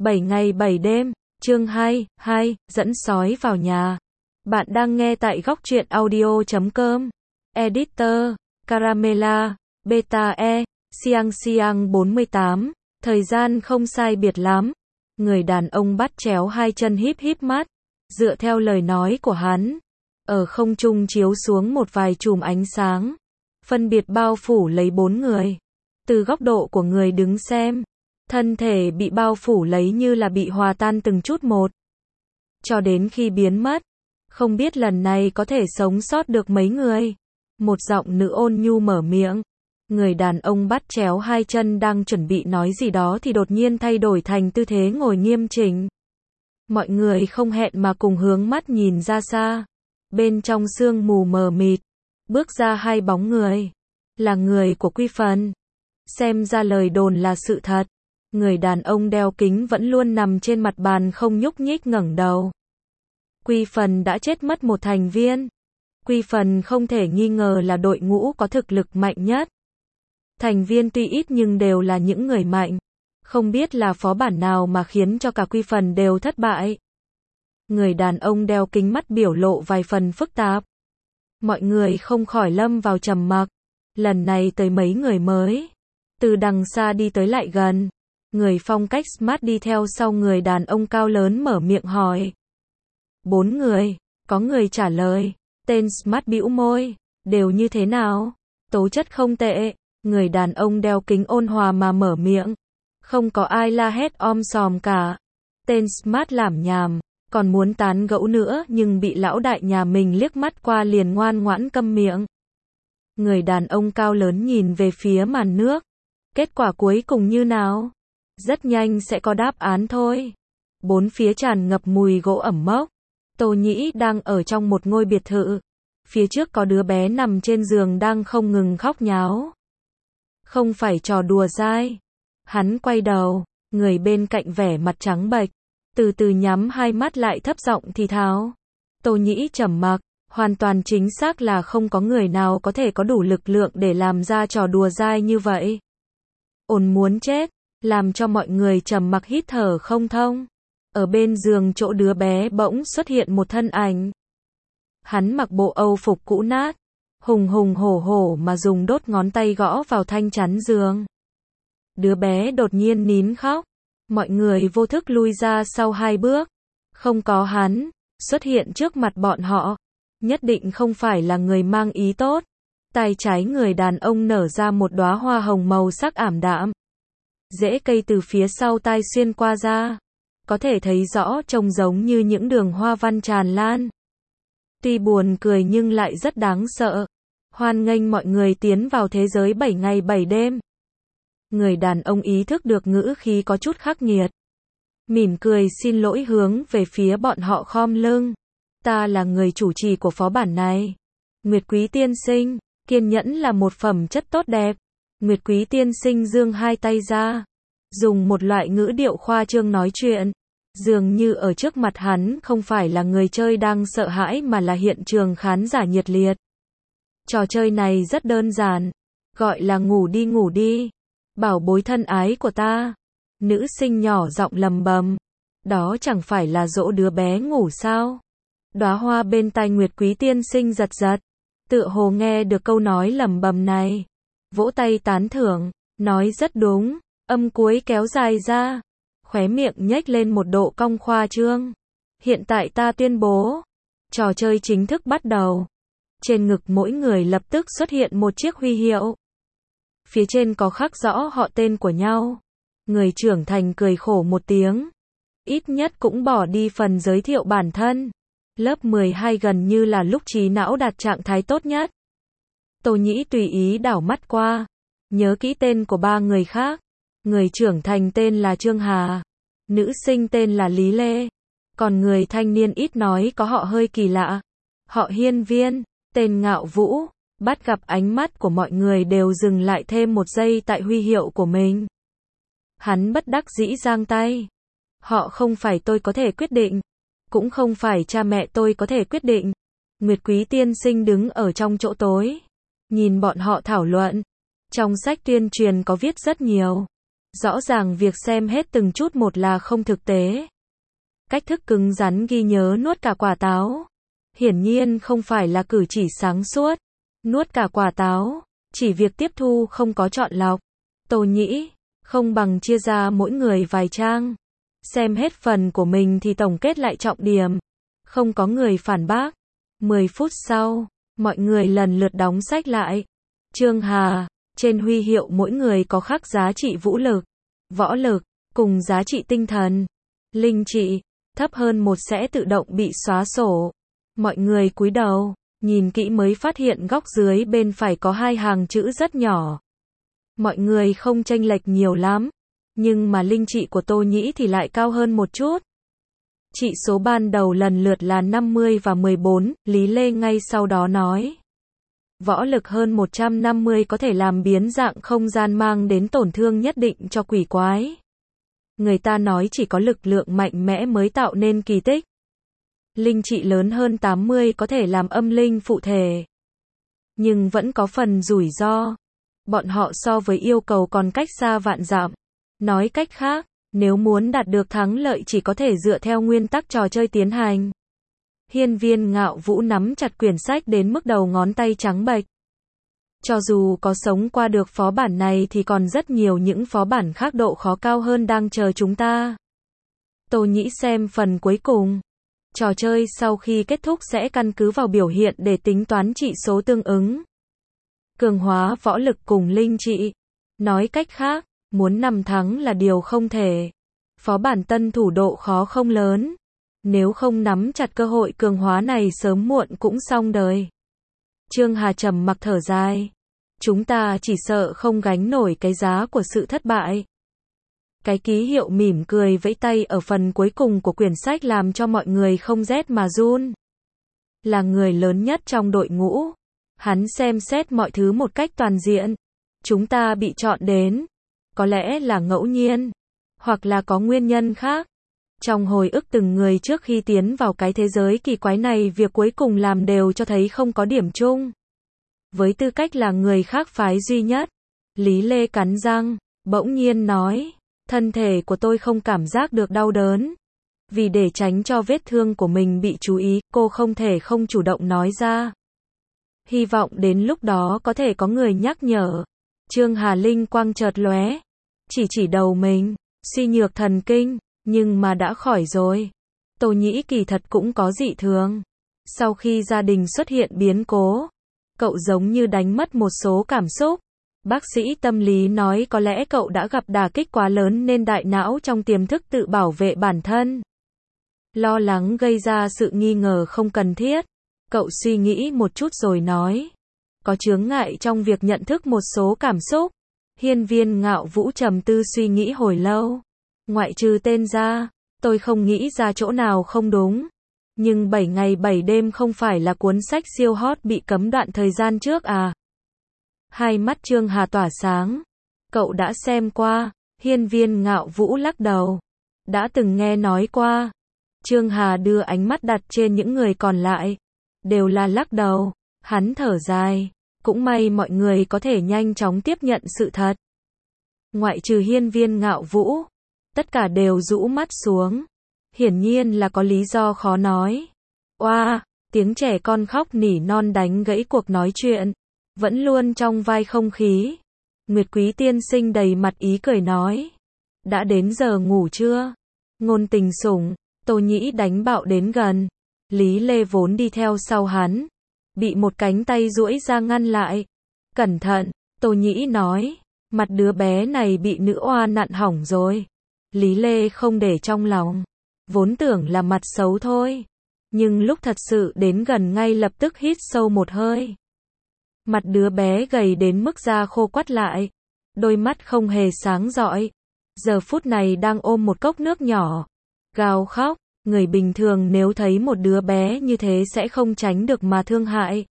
7 ngày 7 đêm, chương 2, dẫn sói vào nhà. Bạn đang nghe tại góc truyện audio.com. Editor, Caramella, Beta E, Siang 48. Thời gian không sai biệt lắm. Người đàn ông bắt chéo hai chân híp híp mắt. Dựa theo lời nói của hắn, ở không trung chiếu xuống một vài chùm ánh sáng, phân biệt bao phủ lấy 4 người. Từ góc độ của người đứng xem, thân thể bị bao phủ lấy như là bị hòa tan từng chút một, cho đến khi biến mất. Không biết lần này có thể sống sót được mấy người. Một giọng nữ ôn nhu mở miệng. Người đàn ông bắt chéo hai chân đang chuẩn bị nói gì đó thì đột nhiên thay đổi thành tư thế ngồi nghiêm chỉnh. Mọi người không hẹn mà cùng hướng mắt nhìn ra xa. Bên trong sương mù mờ mịt, bước ra hai bóng người. Là người của Quy Phần. Xem ra lời đồn là sự thật. Người đàn ông đeo kính vẫn luôn nằm trên mặt bàn không nhúc nhích ngẩng đầu. Quy Phần đã chết mất một thành viên. Quy Phần không thể nghi ngờ là đội ngũ có thực lực mạnh nhất. Thành viên tuy ít nhưng đều là những người mạnh. Không biết là phó bản nào mà khiến cho cả Quy Phần đều thất bại. Người đàn ông đeo kính mắt biểu lộ vài phần phức tạp. Mọi người không khỏi lâm vào trầm mặc. Lần này tới mấy người mới. Từ đằng xa đi tới lại gần. Người phong cách smart đi theo sau người đàn ông cao lớn mở miệng hỏi. 4 người, có người trả lời. Tên smart bĩu môi, đều như thế nào? Tố chất không tệ. Người đàn ông đeo kính ôn hòa mà mở miệng. Không có ai la hét om sòm cả. Tên smart lảm nhảm, còn muốn tán gẫu nữa nhưng bị lão đại nhà mình liếc mắt qua liền ngoan ngoãn câm miệng. Người đàn ông cao lớn nhìn về phía màn nước. Kết quả cuối cùng như nào? Rất nhanh sẽ có đáp án thôi. Bốn phía tràn ngập mùi gỗ ẩm mốc. Tô Nhĩ đang ở trong một ngôi biệt thự. Phía trước có đứa bé nằm trên giường đang không ngừng khóc nháo. Không phải trò đùa dai. Hắn quay đầu, người bên cạnh vẻ mặt trắng bệch, từ từ nhắm hai mắt lại thấp giọng thì thào. Tô Nhĩ trầm mặc, hoàn toàn chính xác là không có người nào có thể có đủ lực lượng để làm ra trò đùa dai như vậy. Ồn muốn chết, làm cho mọi người trầm mặc hít thở không thông. Ở bên giường chỗ đứa bé bỗng xuất hiện một thân ảnh. Hắn mặc bộ Âu phục cũ nát, hùng hổ mà dùng đốt ngón tay gõ vào thanh chắn giường. Đứa bé đột nhiên nín khóc. Mọi người vô thức lui ra sau 2 bước. Không có hắn xuất hiện trước mặt bọn họ, nhất định không phải là người mang ý tốt. Tay trái người đàn ông nở ra một đóa hoa hồng màu sắc ảm đạm. Rễ cây từ phía sau tai xuyên qua ra, có thể thấy rõ trông giống như những đường hoa văn tràn lan. Tuy buồn cười nhưng lại rất đáng sợ. Hoan nghênh mọi người tiến vào thế giới 7 ngày 7 đêm. Người đàn ông ý thức được ngữ khí có chút khắc nghiệt. Mỉm cười xin lỗi hướng về phía bọn họ khom lưng. Ta là người chủ trì của phó bản này. Nguyệt Quý tiên sinh, kiên nhẫn là một phẩm chất tốt đẹp. Nguyệt Quý tiên sinh giương hai tay ra, dùng một loại ngữ điệu khoa trương nói chuyện. Dường như ở trước mặt hắn không phải là người chơi đang sợ hãi mà là hiện trường khán giả nhiệt liệt. Trò chơi này rất đơn giản, gọi là ngủ đi. Bảo bối thân ái của ta. Nữ sinh nhỏ giọng lầm bầm. Đó chẳng phải là dỗ đứa bé ngủ sao? Đóa hoa bên tai Nguyệt Quý tiên sinh giật giật. Tựa hồ nghe được câu nói lầm bầm này. Vỗ tay tán thưởng, nói rất đúng. Âm cuối kéo dài ra. Khóe miệng nhếch lên một độ cong khoa trương. Hiện tại ta tuyên bố. Trò chơi chính thức bắt đầu. Trên ngực mỗi người lập tức xuất hiện một chiếc huy hiệu. Phía trên có khắc rõ họ tên của nhau. Người trưởng thành cười khổ một tiếng. Ít nhất cũng bỏ đi phần giới thiệu bản thân. Lớp 12 gần như là lúc trí não đạt trạng thái tốt nhất. Tô Nhĩ tùy ý đảo mắt qua. Nhớ kỹ tên của 3 người khác. Người trưởng thành tên là Trương Hà. Nữ sinh tên là Lý Lê. Còn người thanh niên ít nói có họ hơi kỳ lạ. Họ Hiên Viên, tên Ngạo Vũ. Bắt gặp ánh mắt của mọi người đều dừng lại thêm một giây tại huy hiệu của mình. Hắn bất đắc dĩ giang tay. Họ không phải tôi có thể quyết định. Cũng không phải cha mẹ tôi có thể quyết định. Nguyệt Quý tiên sinh đứng ở trong chỗ tối. Nhìn bọn họ thảo luận. Trong sách tuyên truyền có viết rất nhiều. Rõ ràng việc xem hết từng chút một là không thực tế. Cách thức cứng rắn ghi nhớ nuốt cả quả táo. Hiển nhiên không phải là cử chỉ sáng suốt. Nuốt cả quả táo, chỉ việc tiếp thu không có chọn lọc. Tô Nhĩ, không bằng chia ra mỗi người vài trang. Xem hết phần của mình thì tổng kết lại trọng điểm. Không có người phản bác. 10 phút sau, mọi người lần lượt đóng sách lại. Trương Hà, trên huy hiệu mỗi người có khắc giá trị vũ lực, võ lực, cùng giá trị tinh thần. Linh trị, thấp hơn một sẽ tự động bị xóa sổ. Mọi người cúi đầu, nhìn kỹ mới phát hiện góc dưới bên phải có 2 hàng chữ rất nhỏ. Mọi người không chênh lệch nhiều lắm, nhưng mà linh trị của Tô Nhĩ thì lại cao hơn một chút. Trị số ban đầu lần lượt là 50 và 14, Lý Lê ngay sau đó nói. Võ lực hơn 150 có thể làm biến dạng không gian mang đến tổn thương nhất định cho quỷ quái. Người ta nói chỉ có lực lượng mạnh mẽ mới tạo nên kỳ tích. Linh trị lớn hơn 80 có thể làm âm linh phụ thể. Nhưng vẫn có phần rủi ro. Bọn họ so với yêu cầu còn cách xa vạn dặm. Nói cách khác, nếu muốn đạt được thắng lợi chỉ có thể dựa theo nguyên tắc trò chơi tiến hành. Hiên Viên Ngạo Vũ nắm chặt quyển sách đến mức đầu ngón tay trắng bệch. Cho dù có sống qua được phó bản này thì còn rất nhiều những phó bản khác độ khó cao hơn đang chờ chúng ta. Tô Nhĩ xem phần cuối cùng. Trò chơi sau khi kết thúc sẽ căn cứ vào biểu hiện để tính toán trị số tương ứng. Cường hóa võ lực cùng linh trị. Nói cách khác, muốn 5 thắng là điều không thể. Phó bản tân thủ độ khó không lớn. Nếu không nắm chặt cơ hội cường hóa này sớm muộn cũng xong đời. Trương Hà trầm mặc thở dài. Chúng ta chỉ sợ không gánh nổi cái giá của sự thất bại. Cái ký hiệu mỉm cười vẫy tay ở phần cuối cùng của quyển sách làm cho mọi người không rét mà run. Là người lớn nhất trong đội ngũ. Hắn xem xét mọi thứ một cách toàn diện. Chúng ta bị chọn đến. Có lẽ là ngẫu nhiên. Hoặc là có nguyên nhân khác. Trong hồi ức từng người trước khi tiến vào cái thế giới kỳ quái này, việc cuối cùng làm đều cho thấy không có điểm chung. Với tư cách là người khác phái duy nhất, Lý Lê cắn răng, bỗng nhiên nói, thân thể của tôi không cảm giác được đau đớn. Vì để tránh cho vết thương của mình bị chú ý, cô không thể không chủ động nói ra. Hy vọng đến lúc đó có thể có người nhắc nhở. Trương Hà linh quang chợt lóe, chỉ đầu mình, suy nhược thần kinh. Nhưng mà đã khỏi rồi. Tô Nhĩ kỳ thật cũng có dị thường. Sau khi gia đình xuất hiện biến cố, cậu giống như đánh mất một số cảm xúc. Bác sĩ tâm lý nói có lẽ cậu đã gặp đả kích quá lớn nên đại não trong tiềm thức tự bảo vệ bản thân. Lo lắng gây ra sự nghi ngờ không cần thiết. Cậu suy nghĩ một chút rồi nói. Có chướng ngại trong việc nhận thức một số cảm xúc. Hiên Viên Ngạo Vũ trầm tư suy nghĩ hồi lâu. Ngoại trừ tên ra, tôi không nghĩ ra chỗ nào không đúng. Nhưng 7 ngày 7 đêm không phải là cuốn sách siêu hot bị cấm đoạn thời gian trước à? Hai mắt Trương Hà tỏa sáng. Cậu đã xem qua. Hiên Viên Ngạo Vũ lắc đầu. Đã từng nghe nói qua. Trương Hà đưa ánh mắt đặt trên những người còn lại. Đều là lắc đầu. Hắn thở dài. Cũng may mọi người có thể nhanh chóng tiếp nhận sự thật. Ngoại trừ Hiên Viên Ngạo Vũ, tất cả đều rũ mắt xuống. Hiển nhiên là có lý do khó nói. Oa, tiếng trẻ con khóc nỉ non đánh gãy cuộc nói chuyện. Vẫn luôn trong vai không khí. Nguyệt Quý tiên sinh đầy mặt ý cười nói. Đã đến giờ ngủ chưa? Ngôn Tình Sủng, Tô Nhĩ đánh bạo đến gần. Lý Lê vốn đi theo sau hắn. Bị một cánh tay duỗi ra ngăn lại. Cẩn thận, Tô Nhĩ nói. Mặt đứa bé này bị nữ oa nặn hỏng rồi. Lý Lê không để trong lòng. Vốn tưởng là mặt xấu thôi. Nhưng lúc thật sự đến gần ngay lập tức hít sâu một hơi. Mặt đứa bé gầy đến mức da khô quắt lại. Đôi mắt không hề sáng rọi. Giờ phút này đang ôm một cốc nước nhỏ. Gào khóc. Người bình thường nếu thấy một đứa bé như thế sẽ không tránh được mà thương hại.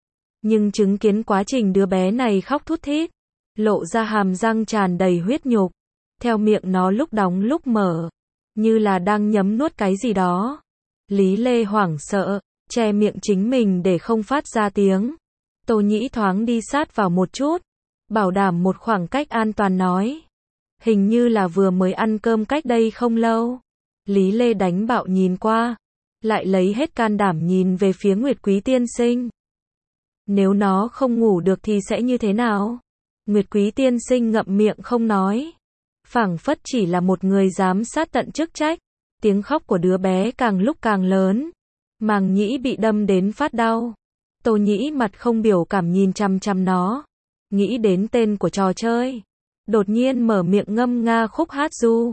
Nhưng chứng kiến quá trình đứa bé này khóc thút thít. Lộ ra hàm răng tràn đầy huyết nhục. Theo miệng nó lúc đóng lúc mở. Như là đang nhấm nuốt cái gì đó. Lý Lê hoảng sợ. Che miệng chính mình để không phát ra tiếng. Tô Nhĩ thoáng đi sát vào một chút. Bảo đảm một khoảng cách an toàn nói. Hình như là vừa mới ăn cơm cách đây không lâu. Lý Lê đánh bạo nhìn qua, lại lấy hết can đảm nhìn về phía Nguyệt Quý tiên sinh. Nếu nó không ngủ được thì sẽ như thế nào? Nguyệt Quý tiên sinh ngậm miệng không nói. Phảng phất chỉ là một người giám sát tận chức trách. Tiếng khóc của đứa bé càng lúc càng lớn. Màng nhĩ bị đâm đến phát đau. Tô Nhĩ mặt không biểu cảm nhìn chằm chằm nó. Nghĩ đến tên của trò chơi. Đột nhiên mở miệng ngâm nga khúc hát ru.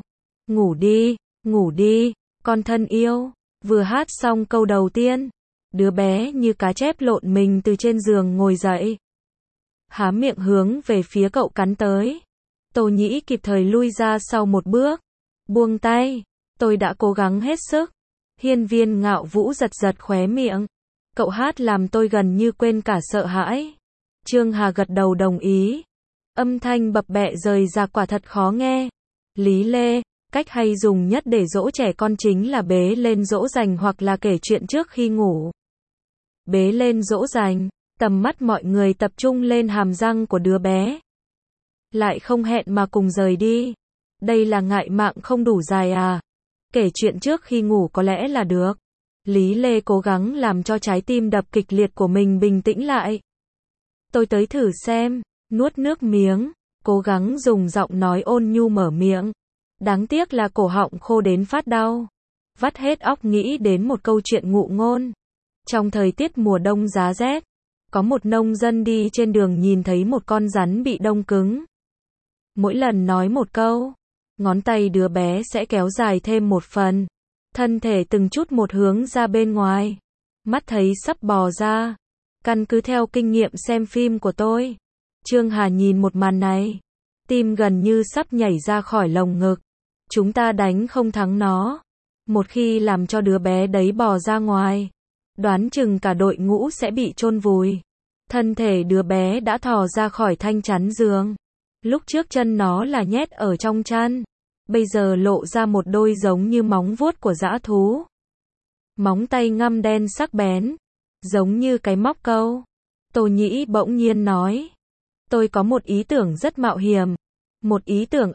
Ngủ đi, con thân yêu. Vừa hát xong câu đầu tiên, đứa bé như cá chép lộn mình từ trên giường ngồi dậy. Há miệng hướng về phía cậu cắn tới. Tô Nhĩ kịp thời lui ra sau một bước. Buông tay, tôi đã cố gắng hết sức. Hiên Viên Ngạo Vũ giật giật khóe miệng. Cậu hát làm tôi gần như quên cả sợ hãi. Trương Hà gật đầu đồng ý. Âm thanh bập bẹ rời ra quả thật khó nghe. Lý Lê, cách hay dùng nhất để dỗ trẻ con chính là bế lên dỗ dành hoặc là kể chuyện trước khi ngủ. Bế lên dỗ dành, tầm mắt mọi người tập trung lên hàm răng của đứa bé. Lại không hẹn mà cùng rời đi. Đây là ngại mạng không đủ dài à? Kể chuyện trước khi ngủ có lẽ là được. Lý Lê cố gắng làm cho trái tim đập kịch liệt của mình bình tĩnh lại. Tôi tới thử xem, nuốt nước miếng, cố gắng dùng giọng nói ôn nhu mở miệng. Đáng tiếc là cổ họng khô đến phát đau. Vắt hết óc nghĩ đến một câu chuyện ngụ ngôn. Trong thời tiết mùa đông giá rét, có một nông dân đi trên đường nhìn thấy một con rắn bị đông cứng. Mỗi lần nói một câu, ngón tay đứa bé sẽ kéo dài thêm một phần. Thân thể từng chút một hướng ra bên ngoài. Mắt thấy sắp bò ra. Căn cứ theo kinh nghiệm xem phim của tôi. Trương Hà nhìn một màn này. Tim gần như sắp nhảy ra khỏi lồng ngực. Chúng ta đánh không thắng nó. Một khi làm cho đứa bé đấy bò ra ngoài, đoán chừng cả đội ngũ sẽ bị chôn vùi. Thân thể đứa bé đã thò ra khỏi thanh chắn giường. Lúc trước chân nó là nhét ở trong chăn. Bây giờ lộ ra một đôi giống như móng vuốt của dã thú. Móng tay ngăm đen sắc bén, giống như cái móc câu. Tô Nhĩ bỗng nhiên nói. Tôi có một ý tưởng rất mạo hiểm. Một ý tưởng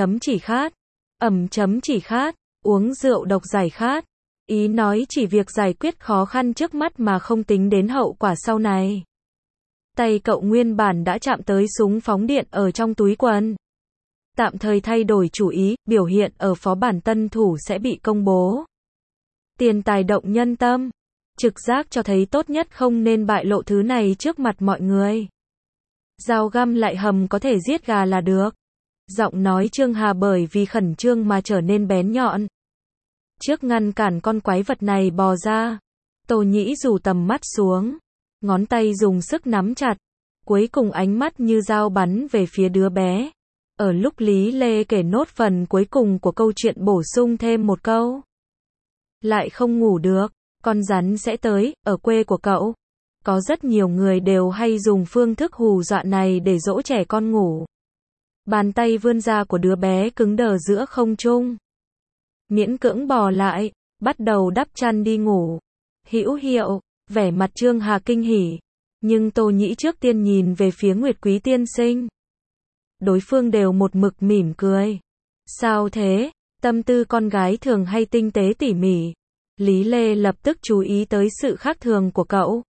chỉ khát, uống rượu độc giải khát. Ý nói chỉ việc giải quyết khó khăn trước mắt mà không tính đến hậu quả sau này. Tay cậu nguyên bản đã chạm tới súng phóng điện ở trong túi quần. Tạm thời thay đổi chủ ý, biểu hiện ở phó bản tân thủ sẽ bị công bố. Tiền tài động nhân tâm. Trực giác cho thấy tốt nhất không nên bại lộ thứ này trước mặt mọi người. Dao găm lại hầm có thể giết gà là được. Giọng nói Trương Hà bởi vì khẩn trương mà trở nên bén nhọn. Trước ngăn cản con quái vật này bò ra, Tô Nhĩ rủ tầm mắt xuống. Ngón tay dùng sức nắm chặt. Cuối cùng ánh mắt như dao bắn về phía đứa bé. Ở lúc Lý Lê kể nốt phần cuối cùng của câu chuyện bổ sung thêm một câu. Lại không ngủ được, con rắn sẽ tới, ở quê của cậu. Có rất nhiều người đều hay dùng phương thức hù dọa này để dỗ trẻ con ngủ. Bàn tay vươn ra của đứa bé cứng đờ giữa không trung. Miễn cưỡng bò lại, bắt đầu đắp chăn đi ngủ. Hữu hiệu, vẻ mặt Trương Hà kinh hỉ. Nhưng Tô Nhĩ trước tiên nhìn về phía Nguyệt Quý tiên sinh. Đối phương đều một mực mỉm cười. Sao thế? Tâm tư con gái thường hay tinh tế tỉ mỉ. Lý Lê lập tức chú ý tới sự khác thường của cậu.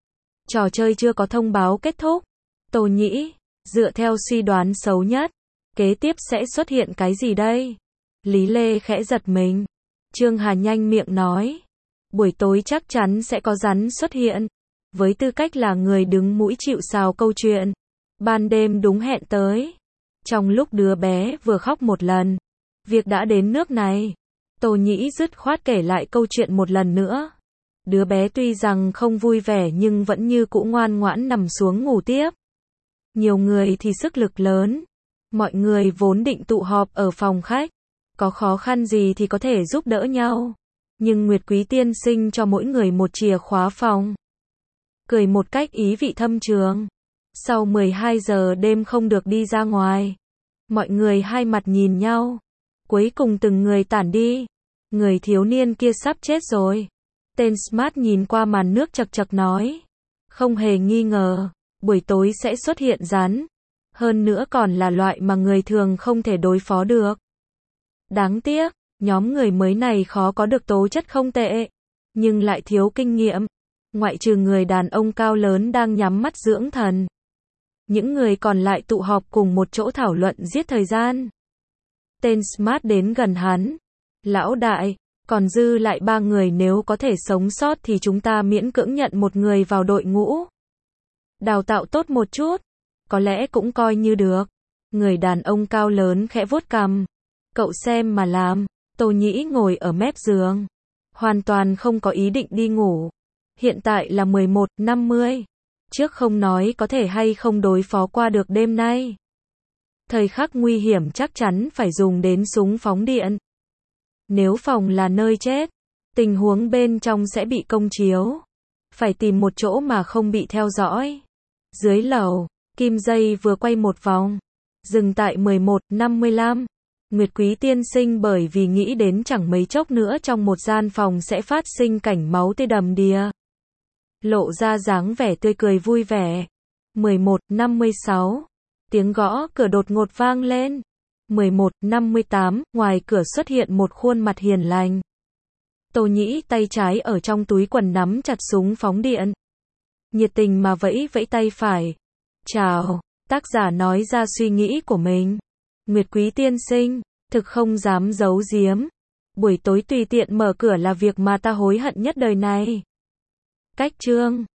Trò chơi chưa có thông báo kết thúc. Tô Nhĩ, dựa theo suy đoán xấu nhất, kế tiếp sẽ xuất hiện cái gì đây? Lý Lê khẽ giật mình. Trương Hà nhanh miệng nói. Buổi tối chắc chắn sẽ có rắn xuất hiện. Với tư cách là người đứng mũi chịu sào câu chuyện, ban đêm đúng hẹn tới. Trong lúc đứa bé vừa khóc một lần, việc đã đến nước này, Tô Nhĩ dứt khoát kể lại câu chuyện một lần nữa. Đứa bé tuy rằng không vui vẻ nhưng vẫn như cũ ngoan ngoãn nằm xuống ngủ tiếp. Nhiều người thì sức lực lớn. Mọi người vốn định tụ họp ở phòng khách. Có khó khăn gì thì có thể giúp đỡ nhau. Nhưng Nguyệt Quý tiên sinh cho mỗi người một chìa khóa phòng. Cười một cách ý vị thâm trường. Sau 12 giờ đêm không được đi ra ngoài. Mọi người hai mặt nhìn nhau. Cuối cùng từng người tản đi. Người thiếu niên kia sắp chết rồi. Tên Smart nhìn qua màn nước chật chật nói. Không hề nghi ngờ, buổi tối sẽ xuất hiện rắn. Hơn nữa còn là loại mà người thường không thể đối phó được. Đáng tiếc, nhóm người mới này khó có được tố chất không tệ, nhưng lại thiếu kinh nghiệm. Ngoại trừ người đàn ông cao lớn đang nhắm mắt dưỡng thần. Những người còn lại tụ họp cùng một chỗ thảo luận giết thời gian. Tên Smart đến gần hắn. Lão đại, còn dư lại 3 người, nếu có thể sống sót thì chúng ta miễn cưỡng nhận một người vào đội ngũ. Đào tạo tốt một chút, có lẽ cũng coi như được. Người đàn ông cao lớn khẽ vuốt cằm. Cậu xem mà làm. Tô Nhĩ ngồi ở mép giường. Hoàn toàn không có ý định đi ngủ. Hiện tại là 11:50. Trước không nói có thể hay không đối phó qua được đêm nay. Thời khắc nguy hiểm chắc chắn phải dùng đến súng phóng điện. Nếu phòng là nơi chết, tình huống bên trong sẽ bị công chiếu. Phải tìm một chỗ mà không bị theo dõi. Dưới lầu, kim dây vừa quay một vòng. Dừng tại 11:55. Nguyệt Quý tiên sinh bởi vì nghĩ đến chẳng mấy chốc nữa trong một gian phòng sẽ phát sinh cảnh máu tươi đầm đìa. Lộ ra dáng vẻ tươi cười vui vẻ. 11:56. Tiếng gõ cửa đột ngột vang lên. 11:58, ngoài cửa xuất hiện một khuôn mặt hiền lành. Tô Nhĩ tay trái ở trong túi quần nắm chặt súng phóng điện. Nhiệt tình mà vẫy vẫy tay phải. Chào, tác giả nói ra suy nghĩ của mình. Nguyệt Quý tiên sinh, thực không dám giấu giếm. Buổi tối tùy tiện mở cửa là việc mà ta hối hận nhất đời này. Cách chương